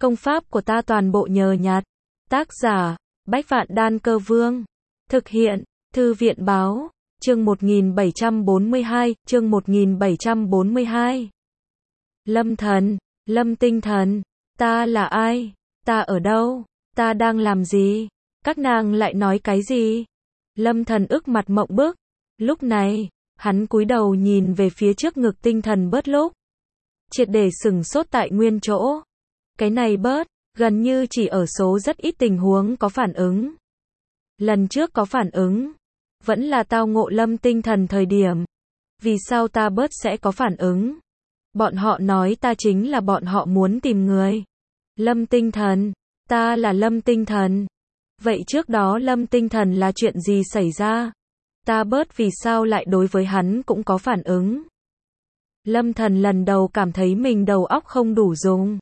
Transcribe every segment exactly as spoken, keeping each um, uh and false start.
Công pháp của ta toàn bộ nhờ nhặt. Tác giả, Bách Vạn Đan Cơ Vương. Thực hiện, Thư viện Báo. Chương một nghìn bảy trăm bốn mươi hai, chương một nghìn bảy trăm bốn mươi hai. Lâm thần, Lâm tinh thần, ta là ai? Ta ở đâu? Ta đang làm gì? Các nàng lại nói cái gì? Lâm thần ức mặt mộng bức. Lúc này, hắn cúi đầu nhìn về phía trước ngực tinh thần bớt lúc. Triệt để sừng sốt tại nguyên chỗ. Cái này bớt, gần như chỉ ở số rất ít tình huống có phản ứng. Lần trước có phản ứng, vẫn là tao ngộ Lâm tinh thần thời điểm. Vì sao ta bớt sẽ có phản ứng? Bọn họ nói ta chính là bọn họ muốn tìm người. Lâm tinh thần, ta là Lâm tinh thần. Vậy trước đó Lâm tinh thần là chuyện gì xảy ra? Ta bớt vì sao lại đối với hắn cũng có phản ứng? Lâm thần lần đầu cảm thấy mình đầu óc không đủ dùng.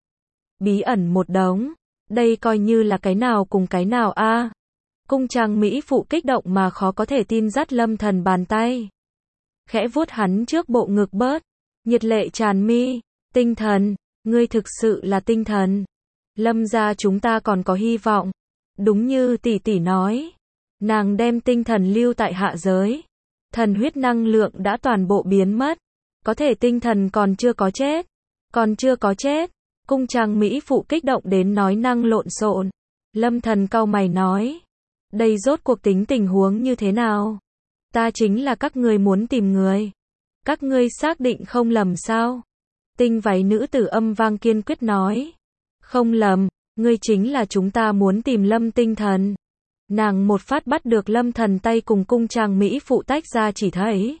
Bí ẩn một đống. Đây coi như là cái nào cùng cái nào a? À? Cung trang mỹ phụ kích động mà khó có thể tin dắt Lâm thần bàn tay. Khẽ vuốt hắn trước bộ ngực bớt. Nhiệt lệ tràn mi. Tinh thần, ngươi thực sự là tinh thần. Lâm gia chúng ta còn có hy vọng. Đúng như tỷ tỷ nói. Nàng đem tinh thần lưu tại hạ giới. Thần huyết năng lượng đã toàn bộ biến mất. Có thể tinh thần còn chưa có chết. Còn chưa có chết. Cung trang mỹ phụ kích động đến nói năng lộn xộn. Lâm thần cau mày nói. Đây rốt cuộc tính tình huống như thế nào? Ta chính là các ngươi muốn tìm người. Các ngươi xác định không lầm sao? Tinh váy nữ tử âm vang kiên quyết nói. Không lầm, ngươi chính là chúng ta muốn tìm Lâm tinh thần. Nàng một phát bắt được Lâm thần tay cùng cung trang mỹ phụ tách ra chỉ thấy.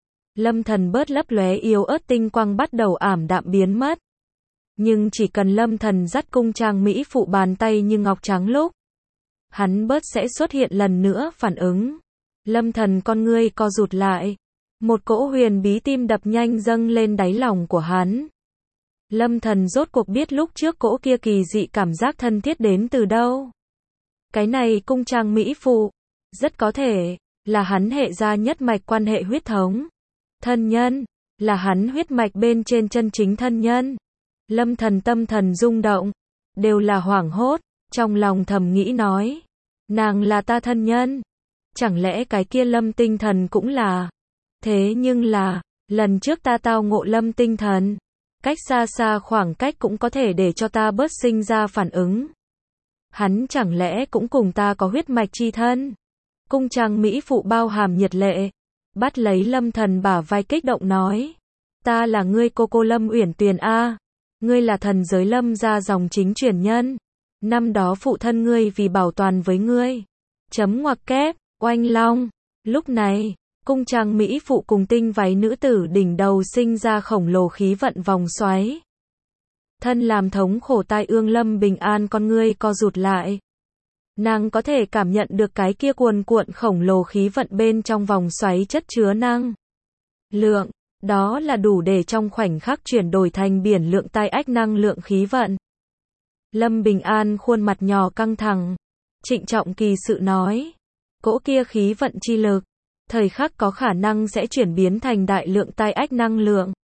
Lâm thần bớt lấp lóe yếu ớt tinh quang bắt đầu ảm đạm biến mất. Nhưng chỉ cần Lâm thần dắt cung trang mỹ phụ bàn tay như ngọc trắng lúc. Hắn bớt sẽ xuất hiện lần nữa phản ứng. Lâm thần con ngươi co rụt lại. Một cỗ huyền bí tim đập nhanh dâng lên đáy lòng của hắn. Lâm thần rốt cuộc biết lúc trước cỗ kia kỳ dị cảm giác thân thiết đến từ đâu. Cái này cung trang mỹ phụ. Rất có thể là hắn hệ gia nhất mạch quan hệ huyết thống. Thân nhân, là hắn huyết mạch bên trên chân chính thân nhân. Lâm thần tâm thần rung động. Đều là hoảng hốt. Trong lòng thầm nghĩ nói. Nàng là ta thân nhân. Chẳng lẽ cái kia Lâm tinh thần cũng là. Thế nhưng là, lần trước ta tao ngộ Lâm tinh thần. Cách xa xa khoảng cách cũng có thể để cho ta bớt sinh ra phản ứng. Hắn chẳng lẽ cũng cùng ta có huyết mạch chi thân. Cung trang mỹ phụ bao hàm nhiệt lệ. Bắt lấy Lâm thần bả vai kích động nói. Ta là ngươi cô cô Lâm Uyển Tuyền a. Ngươi là thần giới Lâm gia dòng chính truyền nhân. Năm đó phụ thân ngươi vì bảo toàn với ngươi. Chấm ngoặc kép, oanh long. Lúc này, cung trang mỹ phụ cùng tinh váy nữ tử đỉnh đầu sinh ra khổng lồ khí vận vòng xoáy. Thân làm thống khổ tai ương Lâm bình an con ngươi co rụt lại. Nàng có thể cảm nhận được cái kia cuồn cuộn khổng lồ khí vận bên trong vòng xoáy chất chứa năng lượng. Đó là đủ để trong khoảnh khắc chuyển đổi thành biển lượng tai ách năng lượng khí vận. Lâm Bình An khuôn mặt nhỏ căng thẳng. Trịnh trọng kỳ sự nói. Cỗ kia khí vận chi lực. Thời khắc có khả năng sẽ chuyển biến thành đại lượng tai ách năng lượng.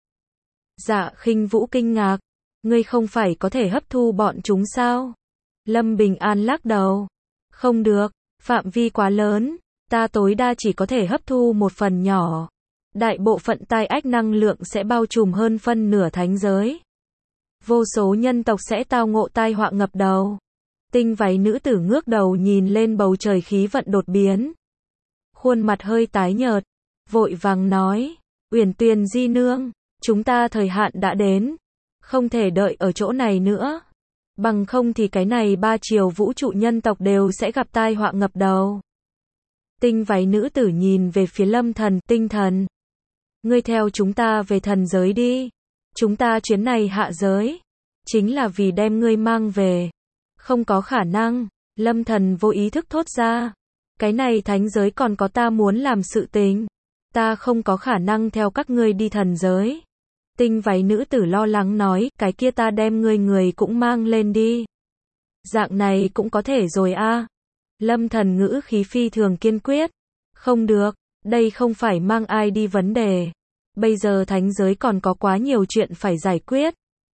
Dạ Khinh Vũ kinh ngạc. Ngươi không phải có thể hấp thu bọn chúng sao? Lâm Bình An lắc đầu. Không được, phạm vi quá lớn. Ta tối đa chỉ có thể hấp thu một phần nhỏ. Đại bộ phận tai ách năng lượng sẽ bao trùm hơn phân nửa thánh giới. Vô số nhân tộc sẽ tao ngộ tai họa ngập đầu. Tinh váy nữ tử ngước đầu nhìn lên bầu trời khí vận đột biến. Khuôn mặt hơi tái nhợt. Vội vàng nói. Uyển Tuyền di nương. Chúng ta thời hạn đã đến. Không thể đợi ở chỗ này nữa. Bằng không thì cái này ba chiều vũ trụ nhân tộc đều sẽ gặp tai họa ngập đầu. Tinh váy nữ tử nhìn về phía Lâm thần. Tinh thần. Ngươi theo chúng ta về thần giới đi. Chúng ta chuyến này hạ giới. Chính là vì đem ngươi mang về. Không có khả năng. Lâm thần vô ý thức thốt ra. Cái này thánh giới còn có ta muốn làm sự tình. Ta không có khả năng theo các ngươi đi thần giới. Tinh váy nữ tử lo lắng nói. Cái kia ta đem ngươi người cũng mang lên đi. Dạng này cũng có thể rồi a. À. Lâm thần ngữ khí phi thường kiên quyết. Không được. Đây không phải mang ai đi vấn đề. Bây giờ thánh giới còn có quá nhiều chuyện phải giải quyết.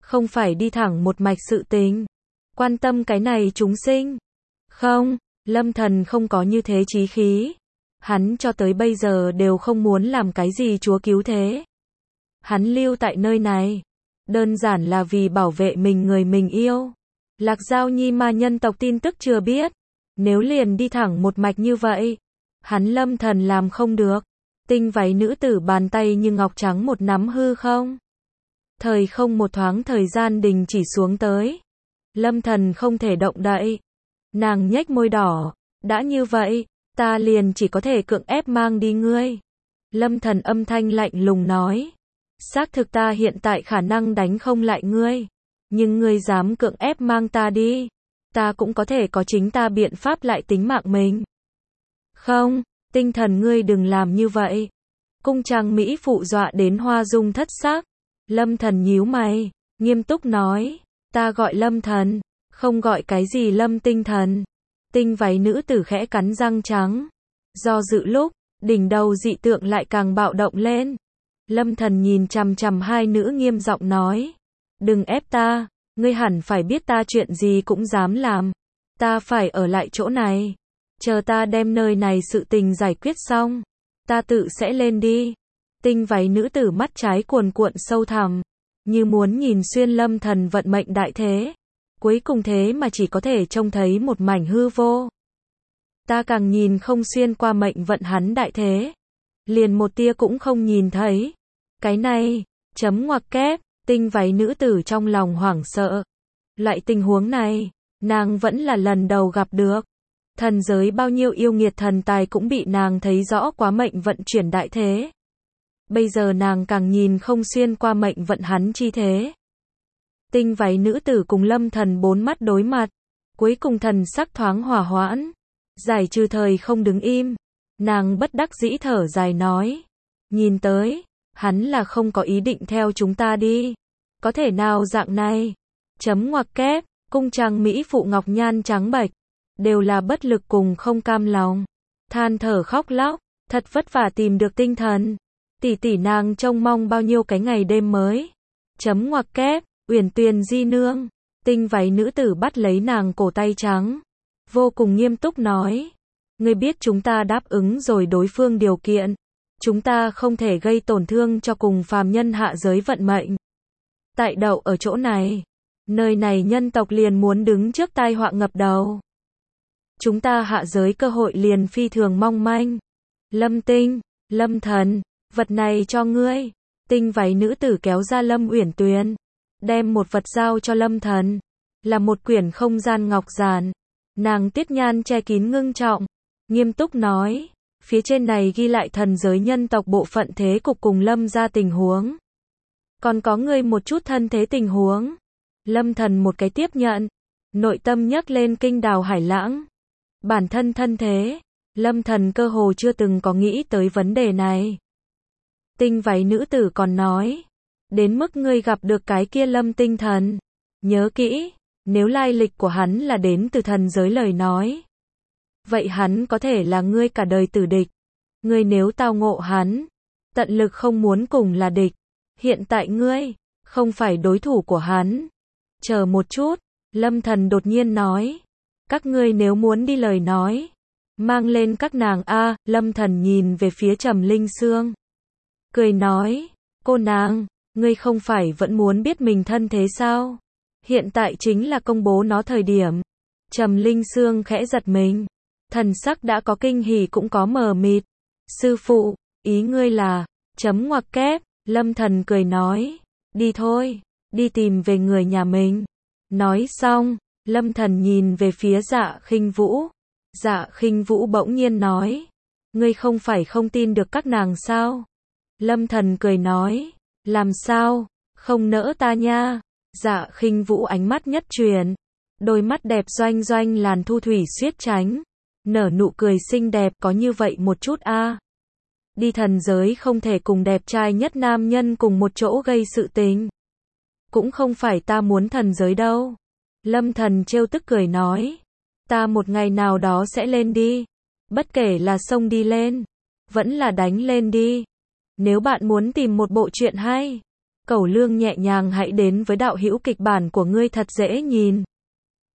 không phải đi thẳng một mạch sự tình. Quan tâm cái này chúng sinh. Không, Lâm Thần không có như thế chí khí. Hắn cho tới bây giờ đều không muốn làm cái gì chúa cứu thế. Hắn lưu tại nơi này, đơn giản là vì bảo vệ mình người mình yêu. Lạc Giao Nhi ma nhân tộc tin tức chưa biết. Nếu liền đi thẳng một mạch như vậy, hắn Lâm Thần làm không được. Tinh váy nữ tử bàn tay như ngọc trắng một nắm hư không. Thời không một thoáng thời gian đình chỉ xuống tới. Lâm Thần không thể động đậy. Nàng nhếch môi đỏ, đã như vậy, ta liền chỉ có thể cưỡng ép mang đi ngươi. Lâm Thần âm thanh lạnh lùng nói. Xác thực ta hiện tại khả năng đánh không lại ngươi. Nhưng ngươi dám cưỡng ép mang ta đi. Ta cũng có thể có chính ta biện pháp lại tính mạng mình. Không, tinh thần ngươi đừng làm như vậy. Cung trang Mỹ phụ dọa đến hoa dung thất sắc. Lâm Thần nhíu mày, nghiêm túc nói. Ta gọi Lâm Thần, không gọi cái gì Lâm tinh thần. Tinh váy nữ tử khẽ cắn răng trắng. Do dự lúc, đỉnh đầu dị tượng lại càng bạo động lên. Lâm Thần nhìn chằm chằm hai nữ nghiêm giọng nói. Đừng ép ta, ngươi hẳn phải biết ta chuyện gì cũng dám làm. Ta phải ở lại chỗ này. Chờ ta đem nơi này sự tình giải quyết xong. Ta tự sẽ lên đi. Tinh váy nữ tử mắt trái cuồn cuộn sâu thẳm. Như muốn nhìn xuyên Lâm Thần vận mệnh đại thế. Cuối cùng thế mà chỉ có thể trông thấy một mảnh hư vô. Ta càng nhìn không xuyên qua mệnh vận hắn đại thế. Liền một tia cũng không nhìn thấy. Cái này, chấm ngoặc kép, tinh váy nữ tử trong lòng hoảng sợ. Loại tình huống này, nàng vẫn là lần đầu gặp được. Thần giới bao nhiêu yêu nghiệt thần tài cũng bị nàng thấy rõ quá mệnh vận chuyển đại thế. Bây giờ nàng càng nhìn không xuyên qua mệnh vận hắn chi thế. Tinh váy nữ tử cùng Lâm Thần bốn mắt đối mặt. Cuối cùng thần sắc thoáng hòa hoãn. Giải trừ thời không đứng im. Nàng bất đắc dĩ thở dài nói. Nhìn tới, hắn là không có ý định theo chúng ta đi. Có thể nào dạng này? Chấm ngoặc kép, cung trang Mỹ phụ ngọc nhan trắng bệch. Đều là bất lực cùng không cam lòng. Than thở khóc lóc, thật vất vả tìm được tinh thần. Tỷ tỷ nàng trông mong bao nhiêu cái ngày đêm mới. Chấm ngoặc kép, Uyển Tuyền di nương. Tinh váy nữ tử bắt lấy nàng cổ tay trắng. Vô cùng nghiêm túc nói. Ngươi biết chúng ta đáp ứng rồi đối phương điều kiện. Chúng ta không thể gây tổn thương cho cùng phàm nhân hạ giới vận mệnh. Tại đậu ở chỗ này. Nơi này nhân tộc liền muốn đứng trước tai họa ngập đầu. Chúng ta hạ giới cơ hội liền phi thường mong manh. Lâm tinh, Lâm Thần, vật này cho ngươi. Tinh váy nữ tử kéo ra Lâm Uyển Tuyền. Đem một vật giao cho Lâm Thần. Là một quyển không gian ngọc giản. Nàng tiết nhan che kín ngưng trọng. Nghiêm túc nói. Phía trên này ghi lại thần giới nhân tộc bộ phận thế cục cùng Lâm ra tình huống. Còn có ngươi một chút thân thế tình huống. Lâm Thần một cái tiếp nhận. Nội tâm nhấc lên kinh đào hải lãng. Bản thân thân thế. Lâm Thần cơ hồ chưa từng có nghĩ tới vấn đề này. Tinh váy nữ tử còn nói. Đến mức ngươi gặp được cái kia Lâm tinh thần. Nhớ kỹ. Nếu lai lịch của hắn là đến từ thần giới lời nói. Vậy hắn có thể là ngươi cả đời tử địch. Ngươi nếu tao ngộ hắn. Tận lực không muốn cùng là địch. Hiện tại ngươi. Không phải đối thủ của hắn. Chờ một chút. Lâm Thần đột nhiên nói. Các ngươi nếu muốn đi lời nói. Mang lên các nàng a. Lâm Thần nhìn về phía Trầm Linh Sương. Cười nói. Cô nàng. Ngươi không phải vẫn muốn biết mình thân thế sao? Hiện tại chính là công bố nó thời điểm. Trầm Linh Sương khẽ giật mình. Thần sắc đã có kinh hỉ cũng có mờ mịt. Sư phụ, ý ngươi là, chấm ngoặc kép, Lâm Thần cười nói. Đi thôi, đi tìm về người nhà mình. Nói xong, Lâm Thần nhìn về phía Dạ Khinh Vũ. Dạ Khinh Vũ bỗng nhiên nói. Ngươi không phải không tin được các nàng sao? Lâm Thần cười nói. Làm sao? Không nỡ ta nha. Dạ Khinh Vũ ánh mắt nhất truyền. Đôi mắt đẹp doanh doanh làn thu thủy xiết tránh. Nở nụ cười xinh đẹp có như vậy một chút a. À. Đi thần giới không thể cùng đẹp trai nhất nam nhân cùng một chỗ gây sự tình. Cũng không phải ta muốn thần giới đâu. Lâm Thần trêu tức cười nói. Ta một ngày nào đó sẽ lên đi. Bất kể là sông đi lên. Vẫn là đánh lên đi. Nếu bạn muốn tìm một bộ truyện hay. Cẩu Lương nhẹ nhàng hãy đến với đạo hữu kịch bản của ngươi thật dễ nhìn.